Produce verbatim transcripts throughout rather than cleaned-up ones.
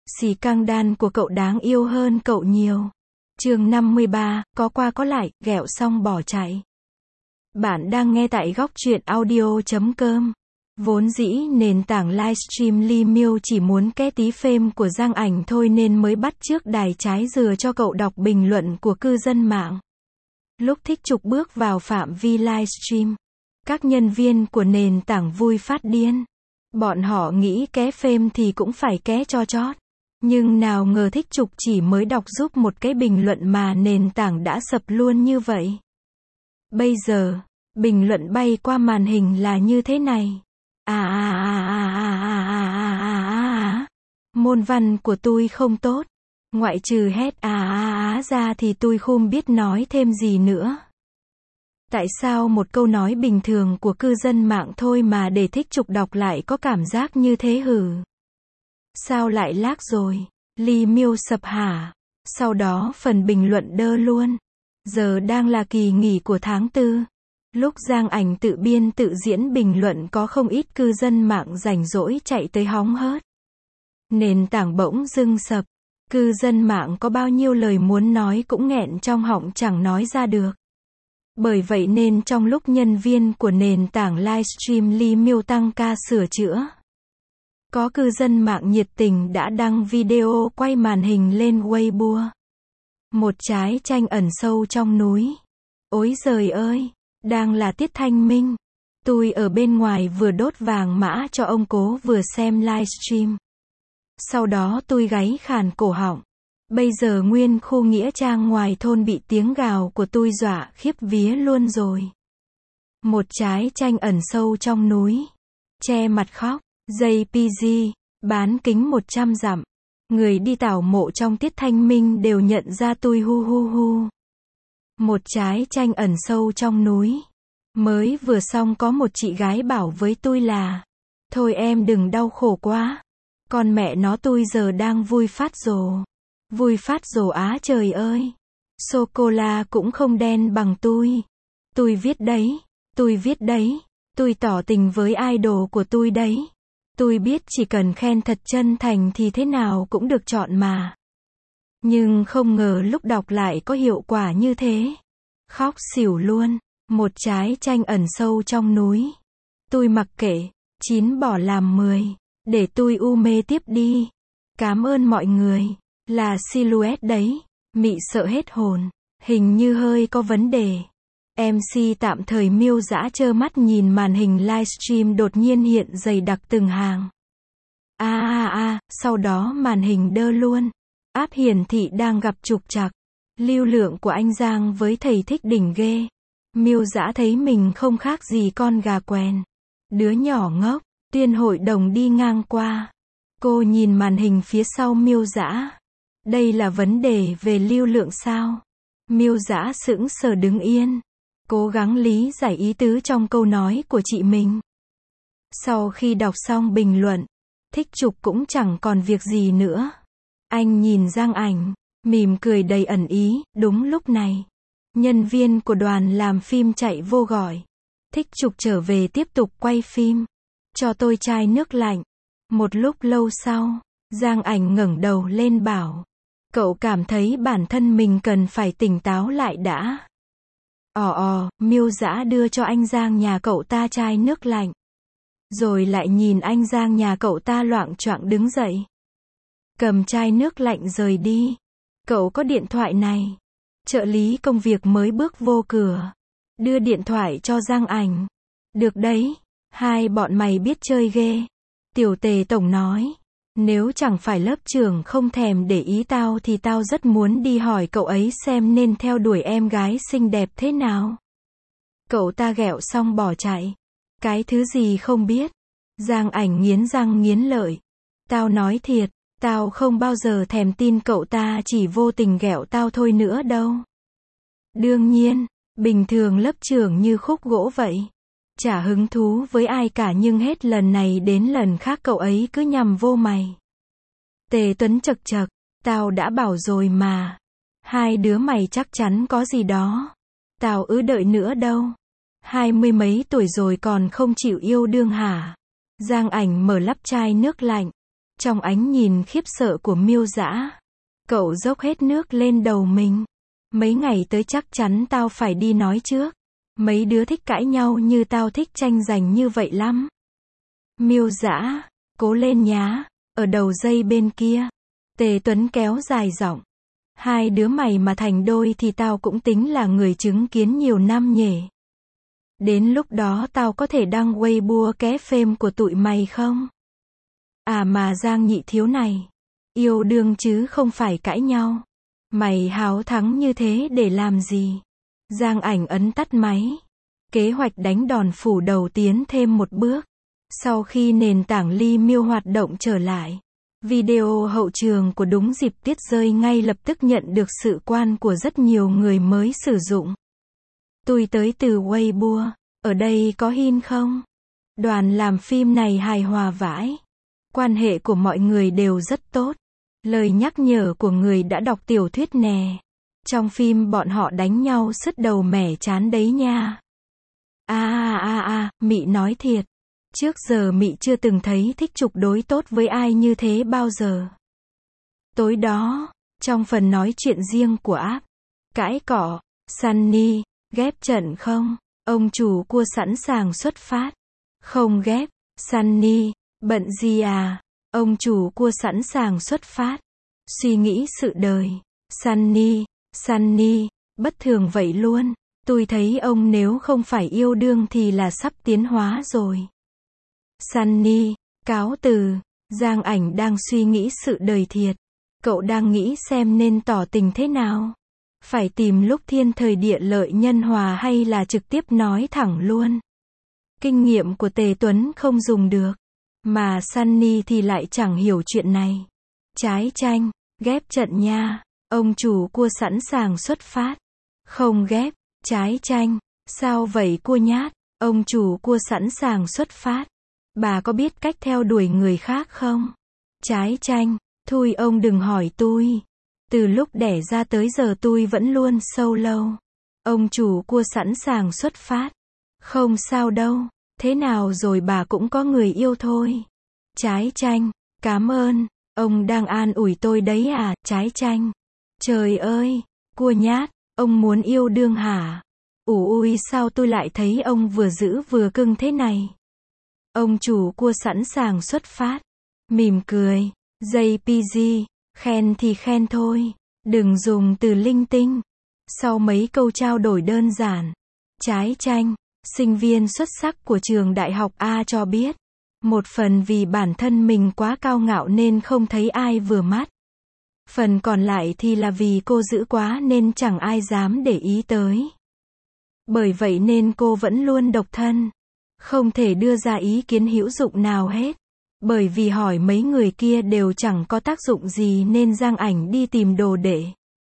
Xì căng đan của cậu đáng yêu hơn cậu nhiều. Chương năm mươi ba, có qua có lại, ghẹo xong bỏ chạy. Bạn đang nghe tại góc truyện audio chấm com. Vốn dĩ nền tảng livestream Ly Miêu chỉ muốn ké tí fame của Giang Ảnh thôi nên mới bắt chước đài trái dừa cho cậu đọc bình luận của cư dân mạng. Lúc Thích Trục bước vào phạm vi livestream, các nhân viên của nền tảng vui phát điên. Bọn họ nghĩ ké fame thì cũng phải ké cho chót. Nhưng nào ngờ Thích Trục chỉ mới đọc giúp một cái bình luận mà nền tảng đã sập luôn như vậy. Bây giờ, bình luận bay qua màn hình là như thế này. À à à à à à à à à à. Môn văn của tôi không tốt. Ngoại trừ hét à à à ra thì tôi không biết nói thêm gì nữa. Tại sao một câu nói bình thường của cư dân mạng thôi mà để Thích Trục đọc lại có cảm giác như thế hử? Sao lại lag rồi? Ly Miêu sập hả? Sau đó phần bình luận đơ luôn. Giờ đang là kỳ nghỉ của tháng tư. Lúc Giang Ảnh tự biên tự diễn bình luận có không ít cư dân mạng rảnh rỗi chạy tới hóng hớt. Nền tảng bỗng dưng sập. Cư dân mạng có bao nhiêu lời muốn nói cũng nghẹn trong họng chẳng nói ra được. Bởi vậy nên trong lúc nhân viên của nền tảng livestream Ly Miêu tăng ca sửa chữa, có cư dân mạng nhiệt tình đã đăng video quay màn hình lên Weibo. Một trái chanh ẩn sâu trong núi. Ối giời ơi, đang là tiết thanh minh. Tôi ở bên ngoài vừa đốt vàng mã cho ông cố vừa xem livestream. Sau đó tôi gáy khàn cổ họng. Bây giờ nguyên khu nghĩa trang ngoài thôn bị tiếng gào của tôi dọa khiếp vía luôn rồi. Một trái chanh ẩn sâu trong núi. Che mặt khóc. gi pê giê, bán kính một trăm dặm. Người đi tảo mộ trong tiết thanh minh đều nhận ra tôi hu hu hu. Một trái chanh ẩn sâu trong núi. Mới vừa xong có một chị gái bảo với tôi là: thôi em đừng đau khổ quá. Con mẹ nó tôi giờ đang vui phát rồ. Vui phát rồ á trời ơi. Sô-cô-la cũng không đen bằng tôi. Tôi viết đấy. Tôi viết đấy. Tôi tỏ tình với idol của tôi đấy. Tôi biết chỉ cần khen thật chân thành thì thế nào cũng được chọn mà. Nhưng không ngờ lúc đọc lại có hiệu quả như thế. Khóc xỉu luôn. Một trái chanh ẩn sâu trong núi. Tôi mặc kệ. Chín bỏ làm mười. Để tôi u mê tiếp đi. Cảm ơn mọi người. Là silhouette đấy. Mị sợ hết hồn. Hình như hơi có vấn đề. em xê tạm thời Miêu dã trơ mắt nhìn màn hình livestream đột nhiên hiện dày đặc từng hàng. A a a, sau đó màn hình đơ luôn. App hiển thị đang gặp trục trặc. Lưu lượng của anh Giang với thầy Thích đỉnh ghê. Miêu dã thấy mình không khác gì con gà quèn. Đứa nhỏ ngốc. Tuyên hội đồng đi ngang qua. Cô nhìn màn hình phía sau Miêu dã. Đây là vấn đề về lưu lượng sao? Miêu dã sững sờ đứng yên. Cố gắng lý giải ý tứ trong câu nói của chị mình. Sau khi đọc xong bình luận, Thích Trục cũng chẳng còn việc gì nữa. Anh nhìn Giang Ảnh, mỉm cười đầy ẩn ý. Đúng lúc này, nhân viên của đoàn làm phim chạy vô gọi. Thích Trục trở về tiếp tục quay phim. Cho tôi chai nước lạnh. Một lúc lâu sau, Giang Ảnh ngẩng đầu lên bảo: cậu cảm thấy bản thân mình cần phải tỉnh táo lại đã. Ò ò, Miêu dã đưa cho anh Giang nhà cậu ta chai nước lạnh. Rồi lại nhìn anh Giang nhà cậu ta loạng choạng đứng dậy. Cầm chai nước lạnh rời đi. Cậu có điện thoại này. Trợ lý công việc mới bước vô cửa. Đưa điện thoại cho Giang Ảnh. Được đấy. Hai bọn mày biết chơi ghê. Tiểu Tề tổng nói. Nếu chẳng phải lớp trưởng không thèm để ý tao thì tao rất muốn đi hỏi cậu ấy xem nên theo đuổi em gái xinh đẹp thế nào. Cậu ta ghẹo xong bỏ chạy. Cái thứ gì không biết. Giang Ảnh nghiến răng nghiến lợi. Tao nói thiệt, tao không bao giờ thèm tin cậu ta chỉ vô tình ghẹo tao thôi nữa đâu. Đương nhiên, bình thường lớp trưởng như khúc gỗ vậy. Chả hứng thú với ai cả nhưng hết lần này đến lần khác cậu ấy cứ nhằm vô mày. Tề Tuấn chật chật, tao đã bảo rồi mà. Hai đứa mày chắc chắn có gì đó. Tao ứ đợi nữa đâu. Hai mươi mấy tuổi rồi còn không chịu yêu đương hả? Giang Ảnh mở lắp chai nước lạnh. Trong ánh nhìn khiếp sợ của Miêu Dã, cậu dốc hết nước lên đầu mình. Mấy ngày tới chắc chắn tao phải đi nói trước. Mấy đứa thích cãi nhau như tao thích tranh giành như vậy lắm. Miêu Dã, cố lên nhá. Ở đầu dây bên kia, Tề Tuấn kéo dài giọng. Hai đứa mày mà thành đôi thì tao cũng tính là người chứng kiến nhiều năm nhỉ. Đến lúc đó tao có thể đăng Weibo ké phêm của tụi mày không? À mà Giang nhị thiếu này, yêu đương chứ không phải cãi nhau. Mày háo thắng như thế để làm gì? Giang Ảnh ấn tắt máy. Kế hoạch đánh đòn phủ đầu tiến thêm một bước. Sau khi nền tảng Ly Miêu hoạt động trở lại, video hậu trường của Đúng Dịp Tiết Rơi ngay lập tức nhận được sự quan của rất nhiều người mới sử dụng. Tôi tới từ Weibo, ở đây có hin không? Đoàn làm phim này hài hòa vãi. Quan hệ của mọi người đều rất tốt. Lời nhắc nhở của người đã đọc tiểu thuyết nè. Trong phim bọn họ đánh nhau sứt đầu mẻ chán đấy nha. A a a a, Mị nói thiệt. Trước giờ Mị chưa từng thấy Thích Trục đối tốt với ai như thế bao giờ. Tối đó, trong phần nói chuyện riêng của app, cãi cọ, Sunny, ghép trận không? Ông chủ cua sẵn sàng xuất phát. Không ghép, Sunny, bận gì à? Ông chủ cua sẵn sàng xuất phát. Suy nghĩ sự đời. Sunny, Sunny, bất thường vậy luôn. Tôi thấy ông nếu không phải yêu đương thì là sắp tiến hóa rồi. Sunny, cáo từ. Giang Ảnh đang suy nghĩ sự đời thiệt. Cậu đang nghĩ xem nên tỏ tình thế nào. Phải tìm lúc thiên thời địa lợi nhân hòa hay là trực tiếp nói thẳng luôn. Kinh nghiệm của Tề Tuấn không dùng được. Mà Sunny thì lại chẳng hiểu chuyện này. Trái tranh, ghép trận nha. Ông chủ cua sẵn sàng xuất phát. Không ghép, trái tranh. Sao vậy cua nhát? Ông chủ cua sẵn sàng xuất phát. Bà có biết cách theo đuổi người khác không? Trái tranh, thôi ông đừng hỏi tôi. Từ lúc đẻ ra tới giờ tôi vẫn luôn solo. Ông chủ cua sẵn sàng xuất phát. Không sao đâu, thế nào rồi bà cũng có người yêu thôi. Trái tranh, cảm ơn, ông đang an ủi tôi đấy à, trái tranh. Trời ơi, cua nhát, ông muốn yêu đương hả? Ủi ui sao tôi lại thấy ông vừa giữ vừa cưng thế này? Ông chủ cua sẵn sàng xuất phát. Mỉm cười, jay pê giê, khen thì khen thôi, đừng dùng từ linh tinh. Sau mấy câu trao đổi đơn giản, trái tranh, sinh viên xuất sắc của trường đại học A cho biết, một phần vì bản thân mình quá cao ngạo nên không thấy ai vừa mắt. Phần còn lại thì là vì cô giữ quá nên chẳng ai dám để ý tới. Bởi vậy nên cô vẫn luôn độc thân. Không thể đưa ra ý kiến hữu dụng nào hết. Bởi vì hỏi mấy người kia đều chẳng có tác dụng gì nên Giang Ảnh đi tìm đồ để.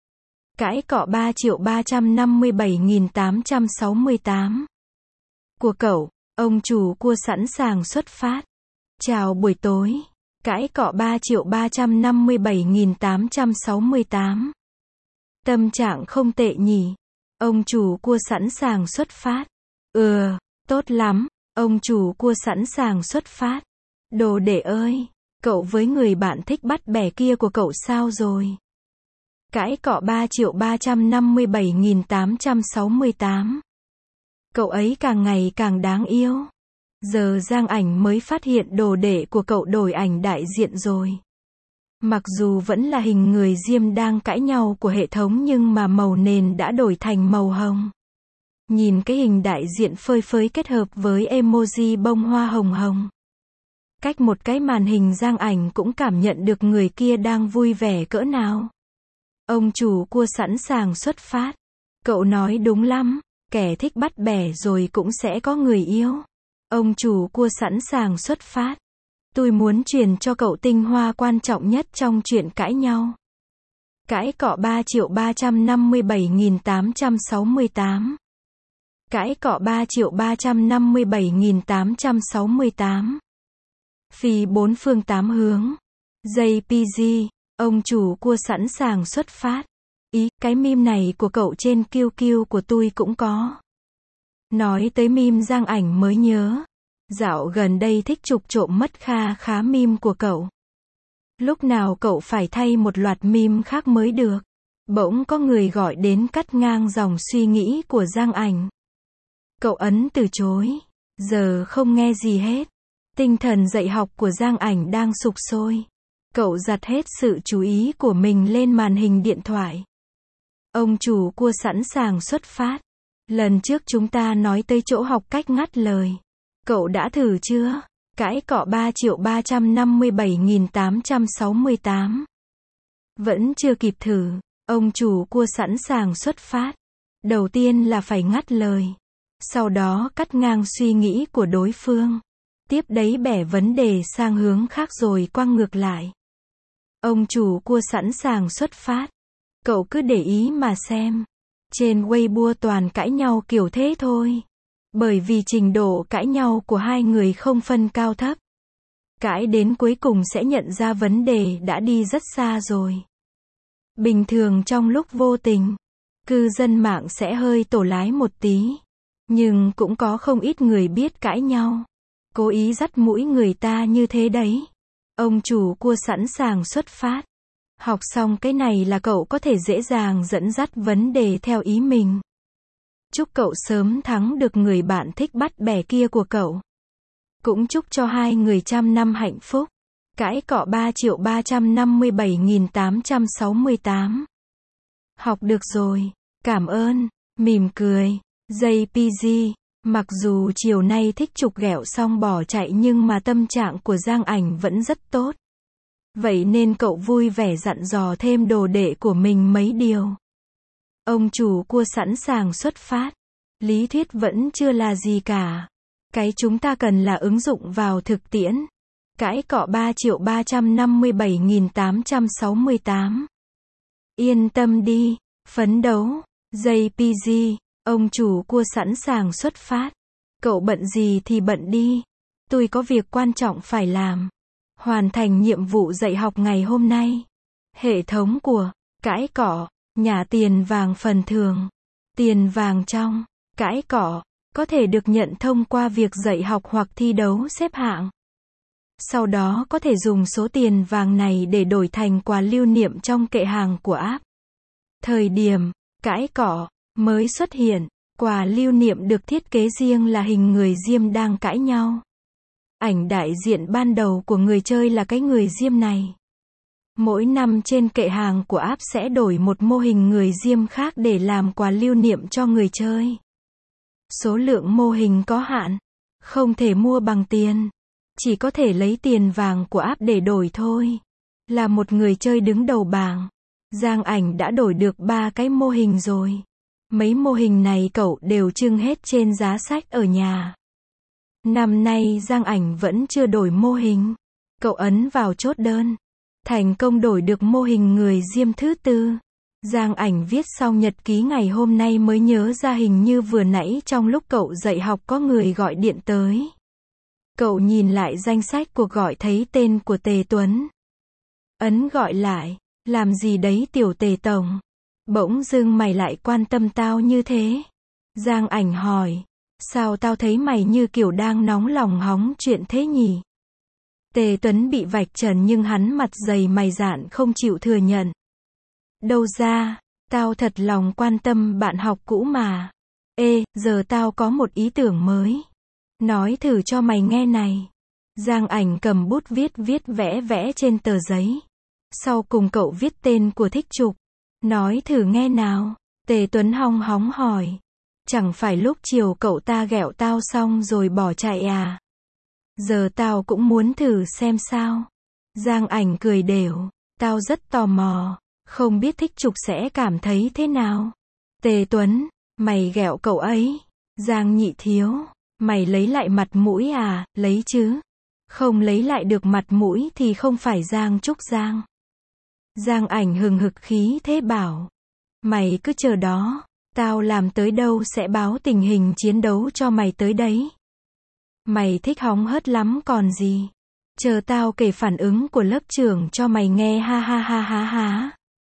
Cãi cọ ba triệu ba trăm năm mươi bảy nghìn tám trăm sáu mươi tám. Của cậu, ông chủ cua sẵn sàng xuất phát. Chào buổi tối. Cãi cọ ba triệu ba trăm năm mươi bảy nghìn tám trăm sáu mươi tám. Tâm trạng không tệ nhỉ. Ông chủ cua sẵn sàng xuất phát. Ừ, tốt lắm. Ông chủ cua sẵn sàng xuất phát. Đồ đệ ơi, cậu với người bạn thích bắt bẻ kia của cậu sao rồi? Cãi cọ ba triệu ba trăm năm mươi bảy nghìn tám trăm sáu mươi tám. Cậu ấy càng ngày càng đáng yêu. Giờ Giang Ảnh mới phát hiện đồ đệ của cậu đổi ảnh đại diện rồi. Mặc dù vẫn là hình người diêm đang cãi nhau của hệ thống nhưng mà màu nền đã đổi thành màu hồng. Nhìn cái hình đại diện phơi phới kết hợp với emoji bông hoa hồng hồng. Cách một cái màn hình Giang Ảnh cũng cảm nhận được người kia đang vui vẻ cỡ nào. Ông chủ cua sẵn sàng xuất phát. Cậu nói đúng lắm, kẻ thích bắt bẻ rồi cũng sẽ có người yêu. Ông chủ cua sẵn sàng xuất phát. Tôi muốn truyền cho cậu tinh hoa quan trọng nhất trong chuyện cãi nhau. Cãi cọ ba triệu ba trăm năm mươi bảy nghìn tám trăm sáu mươi tám. Cãi cọ ba triệu ba trăm năm mươi bảy nghìn tám trăm sáu mươi tám. Phi bốn phương tám hướng. jay pê giê, ông chủ cua sẵn sàng xuất phát. Ý, cái meme này của cậu trên Q Q của tôi cũng có. Nói tới meme Giang Ảnh mới nhớ. Dạo gần đây Thích Trục trộm mất kha khá meme của cậu. Lúc nào cậu phải thay một loạt meme khác mới được. Bỗng có người gọi đến cắt ngang dòng suy nghĩ của Giang Ảnh. Cậu ấn từ chối. Giờ không nghe gì hết. Tinh thần dạy học của Giang Ảnh đang sục sôi. Cậu dạt hết sự chú ý của mình lên màn hình điện thoại. Ông chủ cua sẵn sàng xuất phát. Lần trước chúng ta nói tới chỗ học cách ngắt lời. Cậu đã thử chưa? Cãi cọ ba triệu ba trăm năm mươi bảy nghìn tám trăm sáu mươi tám. Vẫn chưa kịp thử. Ông chủ cua sẵn sàng xuất phát. Đầu tiên là phải ngắt lời. Sau đó cắt ngang suy nghĩ của đối phương. Tiếp đấy bẻ vấn đề sang hướng khác rồi quăng ngược lại. Ông chủ cua sẵn sàng xuất phát. Cậu cứ để ý mà xem. Trên Weibo toàn cãi nhau kiểu thế thôi. Bởi vì trình độ cãi nhau của hai người không phân cao thấp. Cãi đến cuối cùng sẽ nhận ra vấn đề đã đi rất xa rồi. Bình thường trong lúc vô tình, cư dân mạng sẽ hơi tổ lái một tí. Nhưng cũng có không ít người biết cãi nhau. Cố ý dắt mũi người ta như thế đấy. Ông chủ cua sẵn sàng xuất phát. Học xong cái này là cậu có thể dễ dàng dẫn dắt vấn đề theo ý mình. Chúc cậu sớm thắng được người bạn thích bắt bẻ kia của cậu. Cũng chúc cho hai người trăm năm hạnh phúc. Cãi cọ ba triệu ba trăm năm mươi bảy nghìn tám trăm sáu mươi tám. Học được rồi. Cảm ơn. Mỉm cười. gi pê giê. Mặc dù chiều nay thích chụp ghẹo xong bỏ chạy nhưng mà tâm trạng của Giang Ảnh vẫn rất tốt. Vậy nên cậu vui vẻ dặn dò thêm đồ đệ của mình mấy điều. Ông chủ cua sẵn sàng xuất phát. Lý thuyết vẫn chưa là gì cả. Cái chúng ta cần là ứng dụng vào thực tiễn. Cãi cọ ba triệu ba trăm năm mươi bảy nghìn tám trăm sáu mươi tám. Yên tâm đi. Phấn đấu. gi pê giê. Ông chủ cua sẵn sàng xuất phát. Cậu bận gì thì bận đi. Tôi có việc quan trọng phải làm. Hoàn thành nhiệm vụ dạy học ngày hôm nay. Hệ thống của cãi cọ, nhà tiền vàng phần thưởng. Tiền vàng trong cãi cọ có thể được nhận thông qua việc dạy học hoặc thi đấu xếp hạng. Sau đó có thể dùng số tiền vàng này để đổi thành quà lưu niệm trong kệ hàng của app. Thời điểm cãi cọ mới xuất hiện, quà lưu niệm được thiết kế riêng là hình người diêm đang cãi nhau. Ảnh đại diện ban đầu của người chơi là cái người diêm này. Mỗi năm trên kệ hàng của app sẽ đổi một mô hình người diêm khác để làm quà lưu niệm cho người chơi. Số lượng mô hình có hạn, không thể mua bằng tiền, chỉ có thể lấy tiền vàng của app để đổi thôi. Là một người chơi đứng đầu bảng, Giang Ảnh đã đổi được ba cái mô hình rồi. Mấy mô hình này cậu đều trưng hết trên giá sách ở nhà. Năm nay Giang Ảnh vẫn chưa đổi mô hình. Cậu ấn vào chốt đơn. Thành công đổi được mô hình người diêm thứ tư. Giang Ảnh viết xong nhật ký ngày hôm nay mới nhớ ra hình như vừa nãy trong lúc cậu dạy học có người gọi điện tới. Cậu nhìn lại danh sách cuộc gọi thấy tên của Tề Tuấn. Ấn gọi lại. Làm gì đấy tiểu Tề tổng? Bỗng dưng mày lại quan tâm tao như thế. Giang Ảnh hỏi. Sao tao thấy mày như kiểu đang nóng lòng hóng chuyện thế nhỉ? Tề Tuấn bị vạch trần nhưng hắn mặt dày mày dạn không chịu thừa nhận. Đâu ra, tao thật lòng quan tâm bạn học cũ mà. Ê, giờ tao có một ý tưởng mới. Nói thử cho mày nghe này. Giang Ảnh cầm bút viết viết vẽ vẽ trên tờ giấy. Sau cùng cậu viết tên của thích trục. Nói thử nghe nào. Tề Tuấn hong hóng hỏi. Chẳng phải lúc chiều cậu ta ghẹo tao xong rồi bỏ chạy à? Giờ tao cũng muốn thử xem sao. Giang Ảnh cười đều. Tao rất tò mò. Không biết thích trục sẽ cảm thấy thế nào. Tề Tuấn, mày ghẹo cậu ấy. Giang Nhị Thiếu, mày lấy lại mặt mũi à? Lấy chứ. Không lấy lại được mặt mũi thì không phải Giang Trúc Giang. Giang Ảnh hừng hực khí thế bảo. Mày cứ chờ đó. Tao làm tới đâu sẽ báo tình hình chiến đấu cho mày tới đấy. Mày thích hóng hớt lắm còn gì. Chờ tao kể phản ứng của lớp trưởng cho mày nghe ha ha ha ha ha.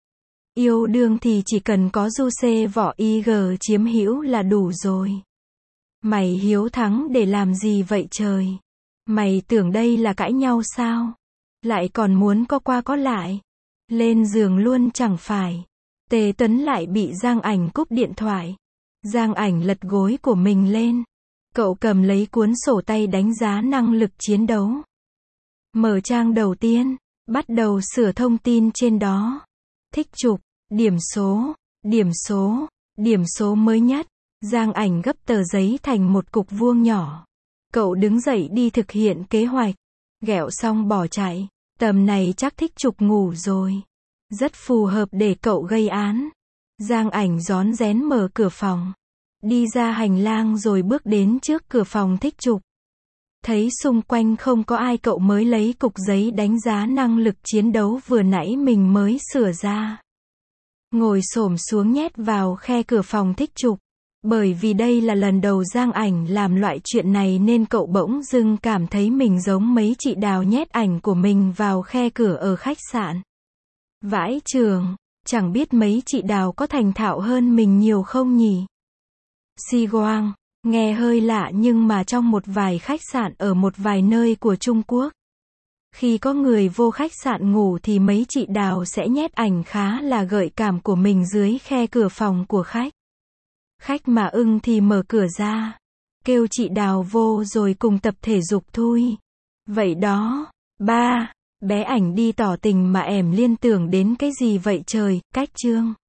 Yêu đương thì chỉ cần có du xê vỏ i giê chiếm hữu là đủ rồi. Mày hiếu thắng để làm gì vậy trời? Mày tưởng đây là cãi nhau sao? Lại còn muốn có qua có lại. Lên giường luôn chẳng phải. Tề Tuấn lại bị Giang Ảnh cúp điện thoại. Giang Ảnh lật gối của mình lên. Cậu cầm lấy cuốn sổ tay đánh giá năng lực chiến đấu. Mở trang đầu tiên. Bắt đầu sửa thông tin trên đó. Thích chụp. Điểm số. Điểm số. Điểm số mới nhất. Giang Ảnh gấp tờ giấy thành một cục vuông nhỏ. Cậu đứng dậy đi thực hiện kế hoạch. Ghẹo xong bỏ chạy. Tầm này chắc Thích Trục ngủ rồi. Rất phù hợp để cậu gây án. Giang Ảnh rón rén mở cửa phòng. Đi ra hành lang rồi bước đến trước cửa phòng Thích Trục. Thấy xung quanh không có ai, cậu mới lấy cục giấy đánh giá năng lực chiến đấu vừa nãy mình mới sửa ra. Ngồi xổm xuống nhét vào khe cửa phòng Thích Trục. Bởi vì đây là lần đầu Giang Ảnh làm loại chuyện này nên cậu bỗng dưng cảm thấy mình giống mấy chị Đào nhét ảnh của mình vào khe cửa ở khách sạn. Vãi chưởng, chẳng biết mấy chị Đào có thành thạo hơn mình nhiều không nhỉ? Si Quang, nghe hơi lạ nhưng mà trong một vài khách sạn ở một vài nơi của Trung Quốc, khi có người vô khách sạn ngủ thì mấy chị Đào sẽ nhét ảnh khá là gợi cảm của mình dưới khe cửa phòng của khách. Khách mà ưng thì mở cửa ra, kêu chị Đào vô rồi cùng tập thể dục thôi. Vậy đó. Ba. Bé Ảnh đi tỏ tình mà em liên tưởng đến cái gì vậy trời, cách chương.